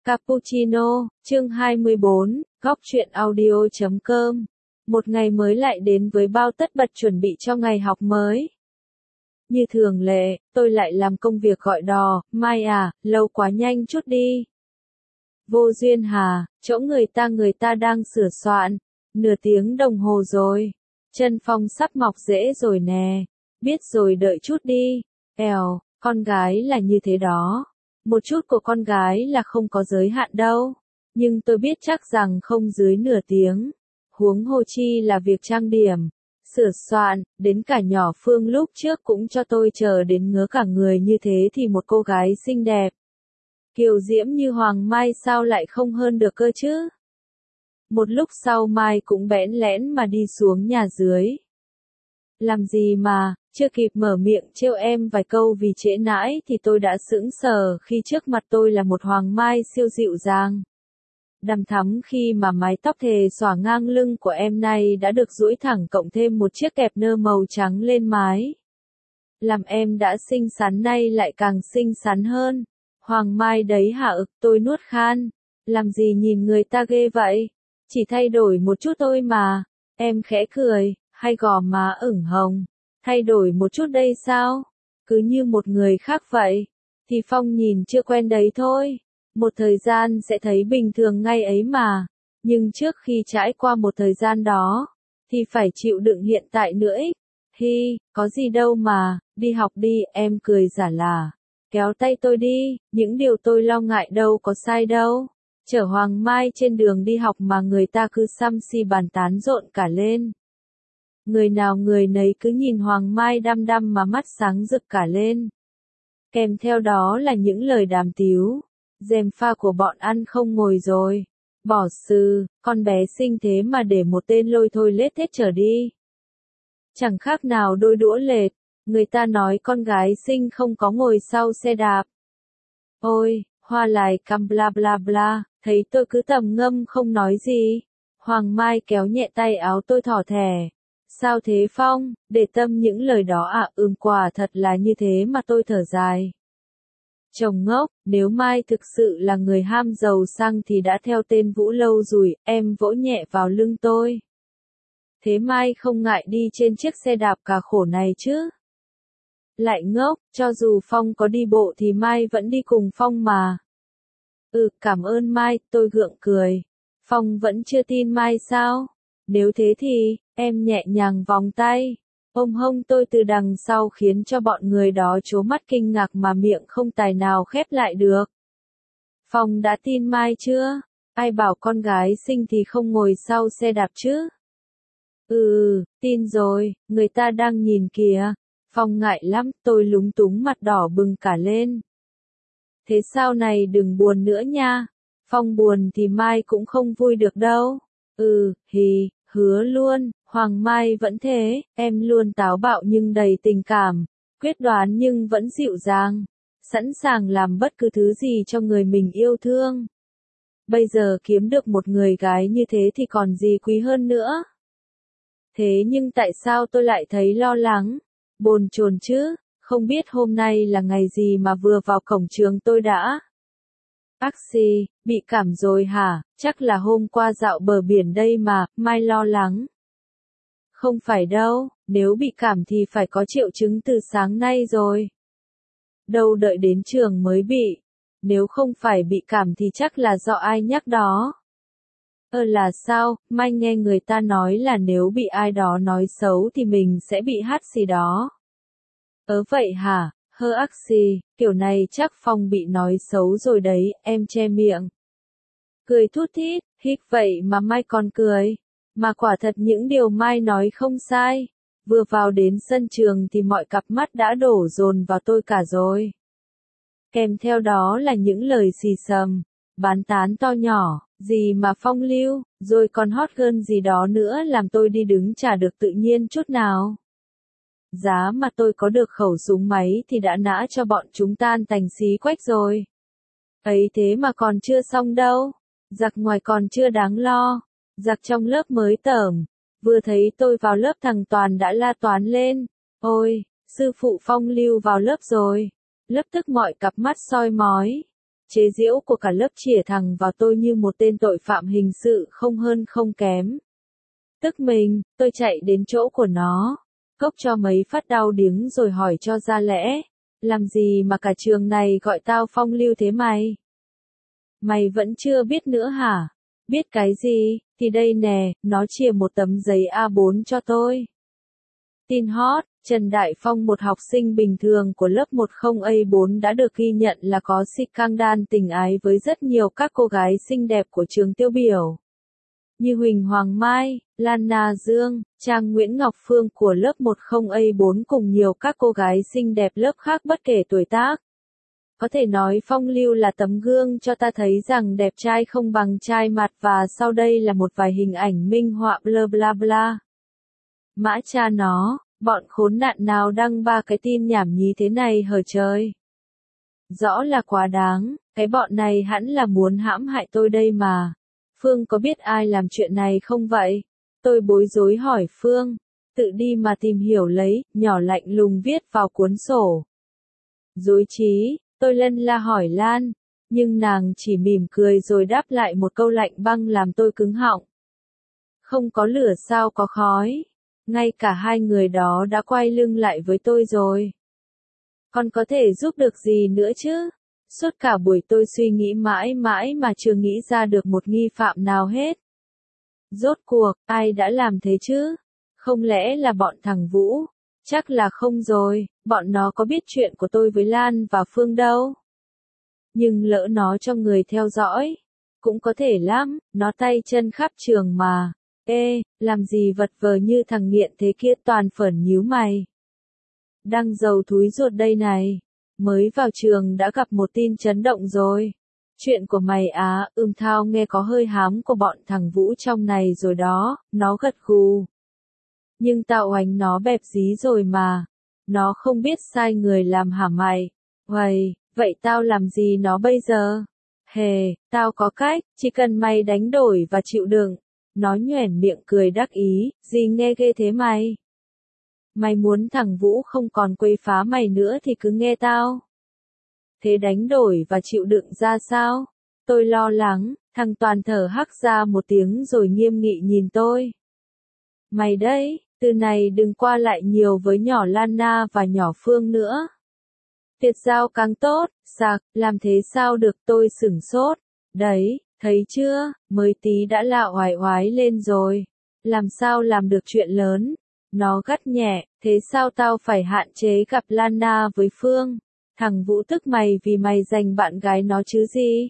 Cappuccino, chương 24, góc truyện audio.com. Một ngày mới lại đến với bao tất bật chuẩn bị cho ngày học mới. Như thường lệ, tôi lại làm công việc gọi đò, Mai à, lâu quá nhanh chút đi. Vô duyên hà, chỗ người ta đang sửa soạn, nửa tiếng đồng hồ rồi. Chân Phong sắp mọc rễ rồi nè, biết rồi đợi chút đi. Con gái là như thế đó. Một chút của con gái là không có giới hạn đâu. Nhưng tôi biết chắc rằng không dưới nửa tiếng. Huống hồ chi là việc trang điểm, sửa soạn, đến cả nhỏ Phương lúc trước cũng cho tôi chờ đến ngứa cả người như thế thì một cô gái xinh đẹp, kiều diễm như Hoàng Mai sao lại không hơn được cơ chứ. Một lúc sau Mai cũng bẽn lẽn mà đi xuống nhà dưới. Làm gì mà, chưa kịp mở miệng trêu em vài câu vì trễ nãi thì tôi đã sững sờ khi trước mặt tôi là một Hoàng Mai siêu dịu dàng, đằm thắm khi mà mái tóc thề xõa ngang lưng của em này đã được duỗi thẳng cộng thêm một chiếc kẹp nơ màu trắng lên mái. Làm em đã xinh xắn nay lại càng xinh xắn hơn. Hoàng Mai đấy hả? Tôi nuốt khan. Làm gì nhìn người ta ghê vậy? Chỉ thay đổi một chút thôi mà. Em khẽ cười, hay gò má ửng hồng. Thay đổi một chút đây sao? Cứ như một người khác vậy. Thì Phong nhìn chưa quen đấy thôi. Một thời gian sẽ thấy bình thường ngay ấy mà. Nhưng trước khi trải qua một thời gian đó, thì phải chịu đựng hiện tại nữa. Có gì đâu mà, đi học đi, em cười giả là. Kéo tay tôi đi, những điều tôi lo ngại đâu có sai đâu. Chở Hoàng Mai trên đường đi học mà người ta cứ xăm xi bàn tán rộn cả lên. Người nào người nấy cứ nhìn Hoàng Mai đăm đăm mà mắt sáng rực cả lên. Kèm theo đó là những lời đàm tiếu. Dèm pha của bọn ăn không ngồi rồi. Bỏ sư, con bé xinh thế mà để một tên lôi thôi lết thết trở đi. Chẳng khác nào đôi đũa lệt. Người ta nói con gái xinh không có ngồi sau xe đạp. Ôi, hoa lại căm bla bla bla, thấy tôi cứ tầm ngâm không nói gì. Hoàng Mai kéo nhẹ tay áo tôi thỏ thẻ. Sao thế Phong, để tâm những lời đó à? Quả thật là như thế mà tôi thở dài. Chồng ngốc, nếu Mai thực sự là người ham giàu sang thì đã theo tên Vũ lâu rồi, em vỗ nhẹ vào lưng tôi. Thế Mai không ngại đi trên chiếc xe đạp cả khổ này chứ? Lại ngốc, cho dù Phong có đi bộ thì Mai vẫn đi cùng Phong mà. Cảm ơn Mai, tôi gượng cười. Phong vẫn chưa tin Mai sao? Nếu thế thì, em nhẹ nhàng vòng tay. Ôm hông tôi từ đằng sau khiến cho bọn người đó trố mắt kinh ngạc mà miệng không tài nào khép lại được. Phong đã tin Mai chưa? Ai bảo con gái xinh thì không ngồi sau xe đạp chứ? Tin rồi, người ta đang nhìn kìa. Phong ngại lắm, tôi lúng túng mặt đỏ bừng cả lên. Thế sau này đừng buồn nữa nha. Phong buồn thì Mai cũng không vui được đâu. Hứa luôn. Hoàng Mai vẫn thế, em luôn táo bạo nhưng đầy tình cảm, quyết đoán nhưng vẫn dịu dàng, sẵn sàng làm bất cứ thứ gì cho người mình yêu thương. Bây giờ kiếm được một người gái như thế thì còn gì quý hơn nữa. Thế nhưng tại sao tôi lại thấy lo lắng, bồn chồn chứ? Không biết hôm nay là ngày gì mà vừa vào cổng trường tôi đã. Bị cảm rồi hả? Chắc là hôm qua dạo bờ biển đây mà, Mai lo lắng. Không phải đâu, nếu bị cảm thì phải có triệu chứng từ sáng nay rồi. Đâu đợi đến trường mới bị. Nếu không phải bị cảm thì chắc là do ai nhắc đó. Là sao? Mai nghe người ta nói là nếu bị ai đó nói xấu thì mình sẽ bị hắt xì đó. Vậy hả? Kiểu này chắc Phong bị nói xấu rồi đấy, em che miệng. Cười thút thít, vậy mà Mai còn cười. Mà quả thật những điều Mai nói không sai. Vừa vào đến sân trường thì mọi cặp mắt đã đổ dồn vào tôi cả rồi. Kèm theo đó là những lời xì xầm, bán tán to nhỏ, gì mà phong lưu, rồi còn hot girl gì đó nữa làm tôi đi đứng chả được tự nhiên chút nào. Giá mà tôi có được khẩu súng máy thì đã nã cho bọn chúng tan tành xí quách rồi. Ấy thế mà còn chưa xong đâu. Giặc ngoài còn chưa đáng lo. Giặc trong lớp mới tởm, vừa thấy tôi vào lớp thằng Toàn đã la toán lên. Ôi, sư phụ phong lưu vào lớp rồi. Lập tức mọi cặp mắt soi mói. chế giễu của cả lớp chĩa thẳng vào tôi như một tên tội phạm hình sự không hơn không kém. Tức mình, tôi chạy đến chỗ của nó, cốc cho mấy phát đau điếng rồi hỏi cho ra lẽ, làm gì mà cả trường này gọi tao phong lưu thế mày? Mày vẫn chưa biết nữa hả? Biết cái gì? Thì đây nè, nó chìa một tấm giấy A4 cho tôi. Tin hot, Trần Đại Phong, một học sinh bình thường của lớp 10A4 đã được ghi nhận là có scandal tình ái với rất nhiều các cô gái xinh đẹp của trường tiêu biểu. Như Huỳnh Hoàng Mai, Lan Na Dương, Trang Nguyễn Ngọc Phương của lớp 10A4 cùng nhiều các cô gái xinh đẹp lớp khác bất kể tuổi tác. Có thể nói Phong Lưu là tấm gương cho ta thấy rằng đẹp trai không bằng trai mặt, và sau đây là một vài hình ảnh minh họa bla bla bla. Mã cha nó, bọn khốn nạn nào đăng 3 cái tin nhảm nhí thế này hở trời. Rõ là quá đáng, cái bọn này hẳn là muốn hãm hại tôi đây mà. Phương có biết ai làm chuyện này không vậy? Tôi bối rối hỏi Phương, tự đi mà tìm hiểu lấy, nhỏ lạnh lùng viết vào cuốn sổ. Dối trí, tôi lân la hỏi Lan, nhưng nàng chỉ mỉm cười rồi đáp lại một câu lạnh băng làm tôi cứng họng. Không có lửa sao có khói. Ngay cả hai người đó đã quay lưng lại với tôi rồi. Còn có thể giúp được gì nữa chứ? Suốt cả buổi tôi suy nghĩ mãi mãi mà chưa nghĩ ra được một nghi phạm nào hết. Rốt cuộc, ai đã làm thế chứ? Không lẽ là bọn thằng Vũ? Chắc là không rồi, bọn nó có biết chuyện của tôi với Lan và Phương đâu. Nhưng lỡ nó cho người theo dõi. Cũng có thể lắm, nó tay chân khắp trường mà. Ê, làm gì vật vờ như thằng nghiện thế kia, toàn phởn nhíu mày. Đang giàu thúi ruột đây này. Mới vào trường đã gặp một tin chấn động rồi. Chuyện của mày á, thao nghe có hơi hám của bọn thằng Vũ trong này rồi đó, nó gật gù. Nhưng tao oánh nó bẹp dí rồi mà. Nó không biết sai người làm hả mày? Uầy, vậy tao làm gì nó bây giờ? Hề, tao có cách, chỉ cần mày đánh đổi và chịu đựng. Nó nhoẻn miệng cười đắc ý, gì nghe ghê thế mày? Mày muốn thằng Vũ không còn quấy phá mày nữa thì cứ nghe tao. Thế đánh đổi và chịu đựng ra sao? Tôi lo lắng, thằng Toàn thở hắc ra một tiếng rồi nghiêm nghị nhìn tôi. Mày đấy, từ này đừng qua lại nhiều với nhỏ Lan Na và nhỏ Phương nữa. Tuyệt giao càng tốt, sạc, làm thế sao được, tôi sửng sốt. Đấy, thấy chưa, mới tí đã lạ oải oái lên rồi. Làm sao làm được chuyện lớn? Nó gắt nhẹ, thế sao tao phải hạn chế gặp Lan Na với Phương? Thằng Vũ tức mày vì mày giành bạn gái nó chứ gì?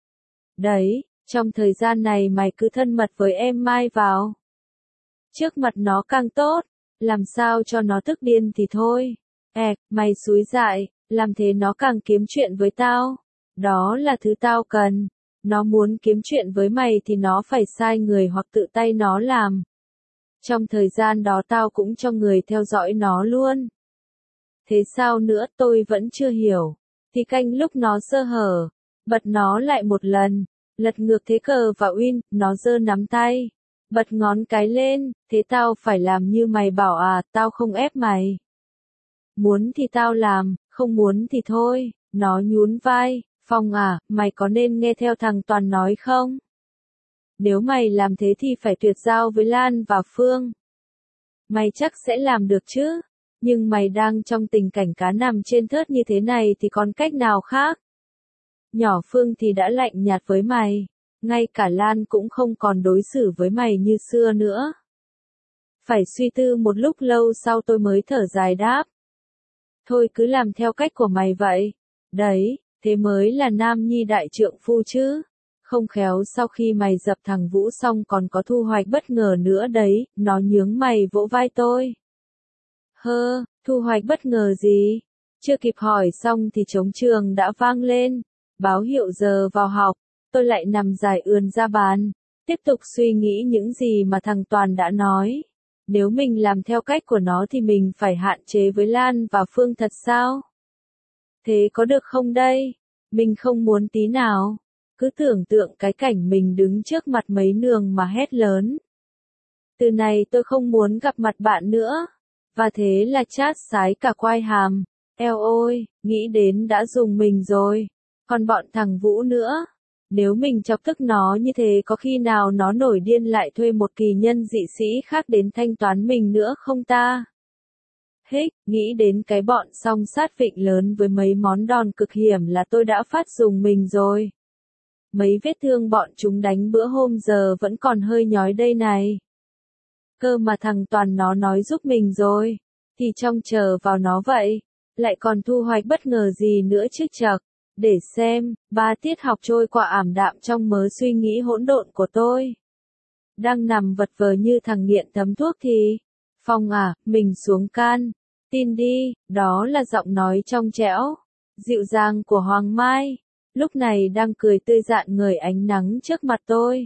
Đấy, trong thời gian này mày cứ thân mật với em Mai vào. Trước mặt nó càng tốt, làm sao cho nó tức điên thì thôi. Mày xúi dại, làm thế nó càng kiếm chuyện với tao. Đó là thứ tao cần. Nó muốn kiếm chuyện với mày thì nó phải sai người hoặc tự tay nó làm. Trong thời gian đó tao cũng cho người theo dõi nó luôn. Thế sao nữa, tôi vẫn chưa hiểu. Thì canh lúc nó sơ hở, bật nó lại một lần, lật ngược thế cờ và win, nó giơ nắm tay, bật ngón cái lên, thế tao phải làm như mày bảo à, tao không ép mày. Muốn thì tao làm, không muốn thì thôi, nó nhún vai, Phong à, mày có nên nghe theo thằng Toàn nói không? Nếu mày làm thế thì phải tuyệt giao với Lan và Phương. Mày chắc sẽ làm được chứ? Nhưng mày đang trong tình cảnh cá nằm trên thớt như thế này thì còn cách nào khác? Nhỏ Phương thì đã lạnh nhạt với mày. Ngay cả Lan cũng không còn đối xử với mày như xưa nữa. Phải suy tư một lúc lâu sau tôi mới thở dài đáp. Thôi cứ làm theo cách của mày vậy. Đấy, thế mới là nam nhi đại trượng phu chứ. Không khéo sau khi mày dập thằng Vũ xong còn có thu hoạch bất ngờ nữa đấy, nó nhướng mày vỗ vai tôi. Thu hoạch bất ngờ gì? Chưa kịp hỏi xong thì trống trường đã vang lên. Báo hiệu giờ vào học, tôi lại nằm dài ườn ra bàn. Tiếp tục suy nghĩ những gì mà thằng Toàn đã nói. Nếu mình làm theo cách của nó thì mình phải hạn chế với Lan và Phương thật sao? Thế có được không đây? Mình không muốn tí nào. Cứ tưởng tượng cái cảnh mình đứng trước mặt mấy nường mà hét lớn. Từ này tôi không muốn gặp mặt bạn nữa. Và thế là chát sái cả quai hàm. Eo ôi, nghĩ đến đã rùng mình rồi. Còn bọn thằng Vũ nữa. Nếu mình chọc tức nó như thế có khi nào nó nổi điên lại thuê một kỳ nhân dị sĩ khác đến thanh toán mình nữa không ta? Hích, nghĩ đến cái bọn song sát vịnh lớn với mấy món đòn cực hiểm là tôi đã phát dùng mình rồi. Mấy vết thương bọn chúng đánh bữa hôm giờ vẫn còn hơi nhói đây này. Cơ mà thằng Toàn nó nói giúp mình rồi, thì trông chờ vào nó vậy, lại còn thu hoạch bất ngờ gì nữa chứ chậc. Để xem, 3 tiết học trôi qua ảm đạm trong mớ suy nghĩ hỗn độn của tôi. Đang nằm vật vờ như thằng nghiện thấm thuốc thì, Phong à, mình xuống can, tin đi, đó là giọng nói trong trẻo, dịu dàng của Hoàng Mai, lúc này đang cười tươi rạng ngời ánh nắng trước mặt tôi.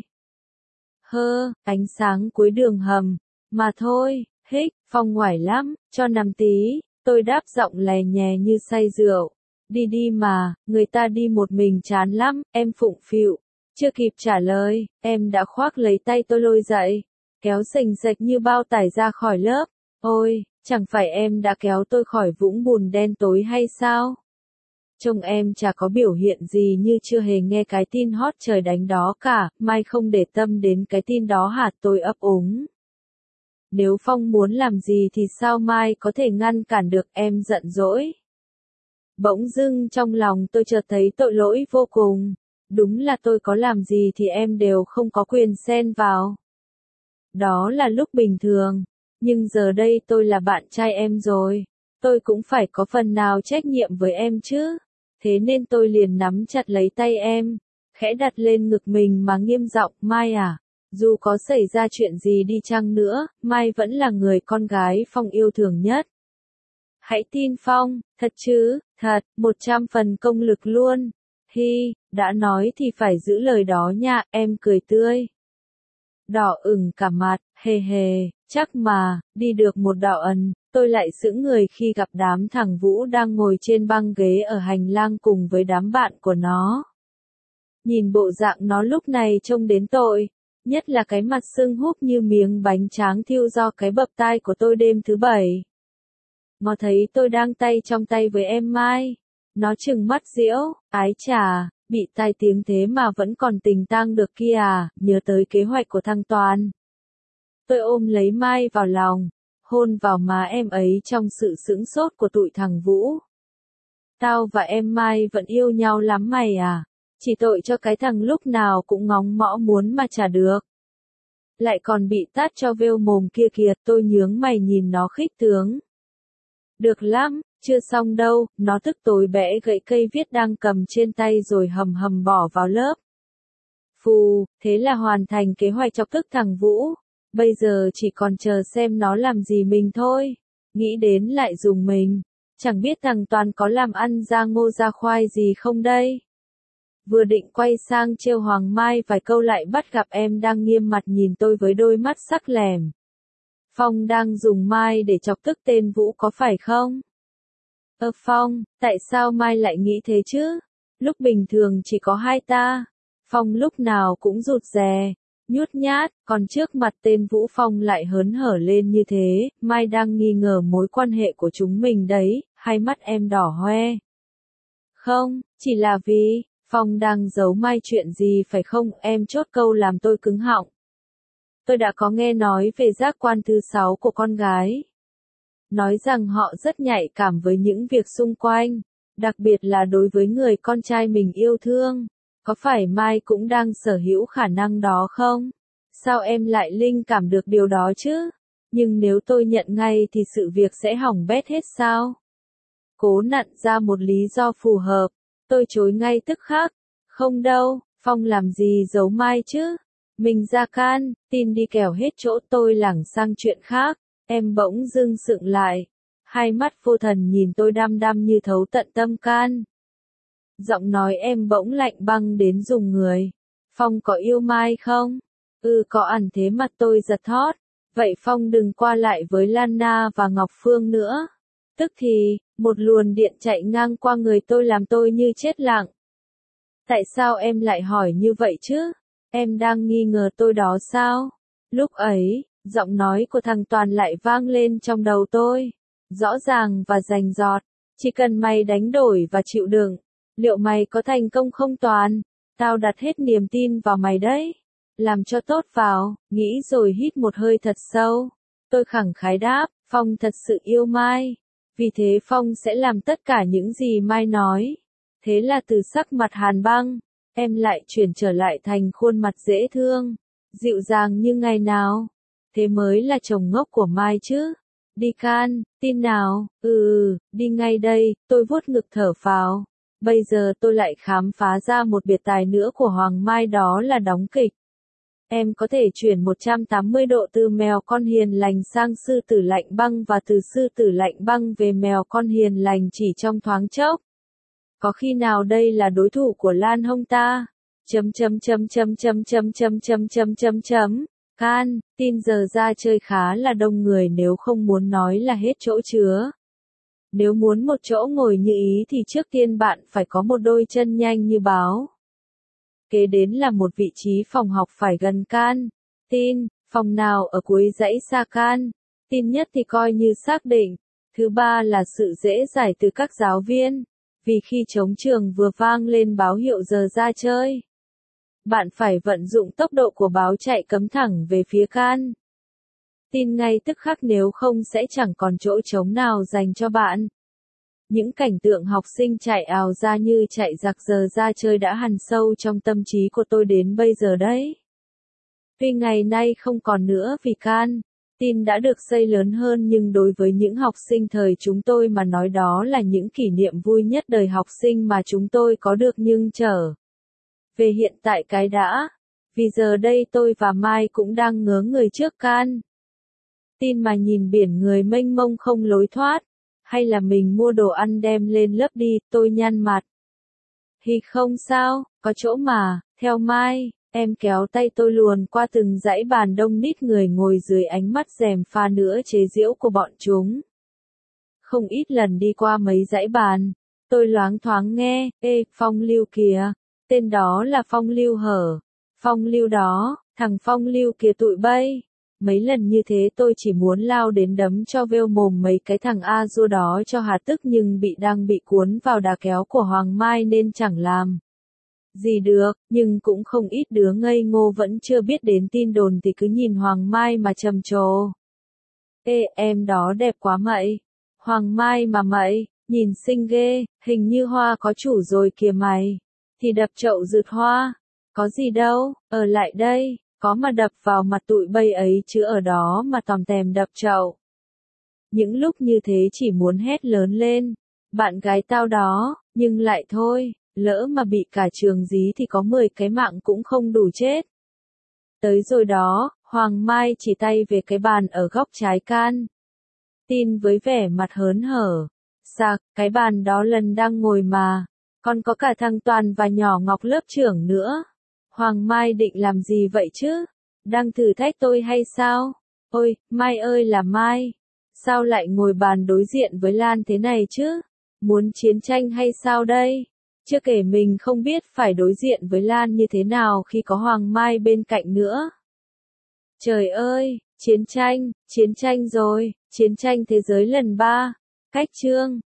Ánh sáng cuối đường hầm, mà thôi, hích, Phong ngoải lắm, cho nằm tí, tôi đáp giọng lè nhè như say rượu. Đi đi mà, người ta đi một mình chán lắm, em phụng phịu. Chưa kịp trả lời, em đã khoác lấy tay tôi lôi dậy, kéo sềnh sệch như bao tải ra khỏi lớp. Ôi, chẳng phải em đã kéo tôi khỏi vũng bùn đen tối hay sao? Trông em chả có biểu hiện gì như chưa hề nghe cái tin hot trời đánh đó cả, Mai không để tâm đến cái tin đó hả? Tôi ấp úng. Nếu Phong muốn làm gì thì sao Mai có thể ngăn cản được, em giận dỗi. Bỗng dưng trong lòng tôi chợt thấy tội lỗi vô cùng. Đúng là tôi có làm gì thì em đều không có quyền xen vào. Đó là lúc bình thường. Nhưng giờ đây tôi là bạn trai em rồi. Tôi cũng phải có phần nào trách nhiệm với em chứ. Thế nên tôi liền nắm chặt lấy tay em. Khẽ đặt lên ngực mình mà nghiêm giọng, Mai à. Dù có xảy ra chuyện gì đi chăng nữa, Mai vẫn là người con gái Phong yêu thương nhất. Hãy tin Phong, thật chứ, thật, 100 phần công lực luôn. Hi, đã nói thì phải giữ lời đó nha, em cười tươi. Đỏ ửng cả mặt, hề hề, chắc mà, đi được một đoạn ẩn, tôi lại sững người khi gặp đám thằng Vũ đang ngồi trên băng ghế ở hành lang cùng với đám bạn của nó. Nhìn bộ dạng nó lúc này trông đến tội, nhất là cái mặt sưng húp như miếng bánh tráng thiêu do cái bập tai của tôi đêm thứ 7. Nó thấy tôi đang tay trong tay với em Mai. Nó trừng mắt giễu, ái chà, bị tai tiếng thế mà vẫn còn tình tang được kia à, nhớ tới kế hoạch của thằng Toàn. Tôi ôm lấy Mai vào lòng, hôn vào má em ấy trong sự sững sốt của tụi thằng Vũ. Tao và em Mai vẫn yêu nhau lắm mày à, chỉ tội cho cái thằng lúc nào cũng ngóng mõ muốn mà chả được. Lại còn bị tát cho vêu mồm kia kìa, tôi nhướng mày nhìn nó khích tướng. Được lắm, chưa xong đâu, nó tức tối bẽ gậy cây viết đang cầm trên tay rồi hầm hầm bỏ vào lớp. Phù, thế là hoàn thành kế hoạch chọc tức thằng Vũ. Bây giờ chỉ còn chờ xem nó làm gì mình thôi. Nghĩ đến lại dùng mình. Chẳng biết thằng Toàn có làm ăn ra ngô ra khoai gì không đây. Vừa định quay sang trêu Hoàng Mai vài câu lại bắt gặp em đang nghiêm mặt nhìn tôi với đôi mắt sắc lẻm. Phong đang dùng Mai để chọc tức tên Vũ có phải không? Phong, tại sao Mai lại nghĩ thế chứ? Lúc bình thường chỉ có hai ta. Phong lúc nào cũng rụt rè, nhút nhát, còn trước mặt tên Vũ Phong lại hớn hở lên như thế, Mai đang nghi ngờ mối quan hệ của chúng mình đấy, hai mắt em đỏ hoe. Không, chỉ là vì, Phong đang giấu Mai chuyện gì phải không, em chốt câu làm tôi cứng họng. Tôi đã có nghe nói về giác quan thứ 6 của con gái. Nói rằng họ rất nhạy cảm với những việc xung quanh, đặc biệt là đối với người con trai mình yêu thương. Có phải Mai cũng đang sở hữu khả năng đó không? Sao em lại linh cảm được điều đó chứ? Nhưng nếu tôi nhận ngay thì sự việc sẽ hỏng bét hết sao? Cố nặn ra một lý do phù hợp, tôi chối ngay tức khắc. Không đâu, Phong làm gì giấu Mai chứ? Mình ra can, tin đi kẻo hết chỗ, tôi lảng sang chuyện khác. Em bỗng dưng sượng lại. Hai mắt vô thần nhìn tôi đăm đăm như thấu tận tâm can. Giọng nói em bỗng lạnh băng đến rùng người. Phong có yêu Mai không? Có ẩn thế mặt tôi giật thót. Vậy Phong đừng qua lại với Lan Na và Ngọc Phương nữa. Tức thì, một luồng điện chạy ngang qua người tôi làm tôi như chết lặng. Tại sao em lại hỏi như vậy chứ? Em đang nghi ngờ tôi đó sao? Lúc ấy, giọng nói của thằng Toàn lại vang lên trong đầu tôi. Rõ ràng và rành rọt. Chỉ cần mày đánh đổi và chịu đựng. Liệu mày có thành công không Toàn? Tao đặt hết niềm tin vào mày đấy. Làm cho tốt vào, nghĩ rồi hít một hơi thật sâu. Tôi khẳng khái đáp, Phong thật sự yêu Mai. Vì thế Phong sẽ làm tất cả những gì Mai nói. Thế là từ sắc mặt hàn băng, em lại chuyển trở lại thành khuôn mặt dễ thương, dịu dàng như ngày nào. Thế mới là chồng ngốc của Mai chứ. Đi Can, tin nào? Đi ngay đây, tôi vuốt ngực thở phào. Bây giờ tôi lại khám phá ra một biệt tài nữa của Hoàng Mai, đó là đóng kịch. Em có thể chuyển 180 độ từ mèo con hiền lành sang sư tử lạnh băng và từ sư tử lạnh băng về mèo con hiền lành chỉ trong thoáng chốc. Có khi nào đây là đối thủ của Lan Hông ta? Can, tin giờ ra chơi khá là đông người, nếu không muốn nói là hết chỗ chứa. Nếu muốn một chỗ ngồi như ý thì trước tiên bạn phải có một đôi chân nhanh như báo. Kế đến là một vị trí phòng học phải gần Can. Tin, phòng nào ở cuối dãy xa Can. Tin nhất thì coi như xác định. Thứ ba là sự dễ dãi từ các giáo viên. Vì khi trống trường vừa vang lên báo hiệu giờ ra chơi, bạn phải vận dụng tốc độ của báo chạy cấm thẳng về phía Can. Tin ngay tức khắc, nếu không sẽ chẳng còn chỗ trống nào dành cho bạn. Những cảnh tượng học sinh chạy ào ra như chạy giặc giờ ra chơi đã hằn sâu trong tâm trí của tôi đến bây giờ đấy. Tuy ngày nay không còn nữa vì Can, tin đã được xây lớn hơn, nhưng đối với những học sinh thời chúng tôi mà nói đó là những kỷ niệm vui nhất đời học sinh mà chúng tôi có được. Nhưng trở về hiện tại cái đã, vì giờ đây tôi và Mai cũng đang ngớ người trước Can. Tin mà nhìn biển người mênh mông không lối thoát, hay là mình mua đồ ăn đem lên lớp đi, tôi nhăn mặt. Thì không sao, có chỗ mà, theo Mai. Em kéo tay tôi luồn qua từng dãy bàn đông đít người ngồi dưới ánh mắt gièm pha nữa chế giễu của bọn chúng. Không ít lần đi qua mấy dãy bàn, tôi loáng thoáng nghe, ê, Phong Lưu kìa, tên đó là Phong Lưu hở. Phong Lưu đó, thằng Phong Lưu kìa tụi bay. Mấy lần như thế tôi chỉ muốn lao đến đấm cho vêu mồm mấy cái thằng A-dua đó cho hà tức, nhưng đang bị cuốn vào đà kéo của Hoàng Mai nên chẳng làm gì được, nhưng cũng không ít đứa ngây ngô vẫn chưa biết đến tin đồn thì cứ nhìn Hoàng Mai mà trầm trồ. Ê, em đó đẹp quá mậy. Hoàng Mai mà mậy, nhìn xinh ghê, hình như hoa có chủ rồi kìa mày. Thì đập chậu rượt hoa. Có gì đâu, ở lại đây, có mà đập vào mặt tụi bay ấy chứ ở đó mà tòm tèm đập chậu. Những lúc như thế chỉ muốn hét lớn lên, bạn gái tao đó, nhưng lại thôi. Lỡ mà bị cả trường dí thì có 10 cái mạng cũng không đủ chết. Tới rồi đó, Hoàng Mai chỉ tay về cái bàn ở góc trái Can. Tin với vẻ mặt hớn hở. Sạc, cái bàn đó lần đang ngồi mà. Còn có cả thằng Toàn và nhỏ Ngọc lớp trưởng nữa. Hoàng Mai định làm gì vậy chứ? Đang thử thách tôi hay sao? Ôi, Mai ơi là Mai. Sao lại ngồi bàn đối diện với Lan thế này chứ? Muốn chiến tranh hay sao đây? Chưa kể mình không biết phải đối diện với Lan như thế nào khi có Hoàng Mai bên cạnh nữa. Trời ơi, chiến tranh rồi, chiến tranh thế giới lần 3. Cách chương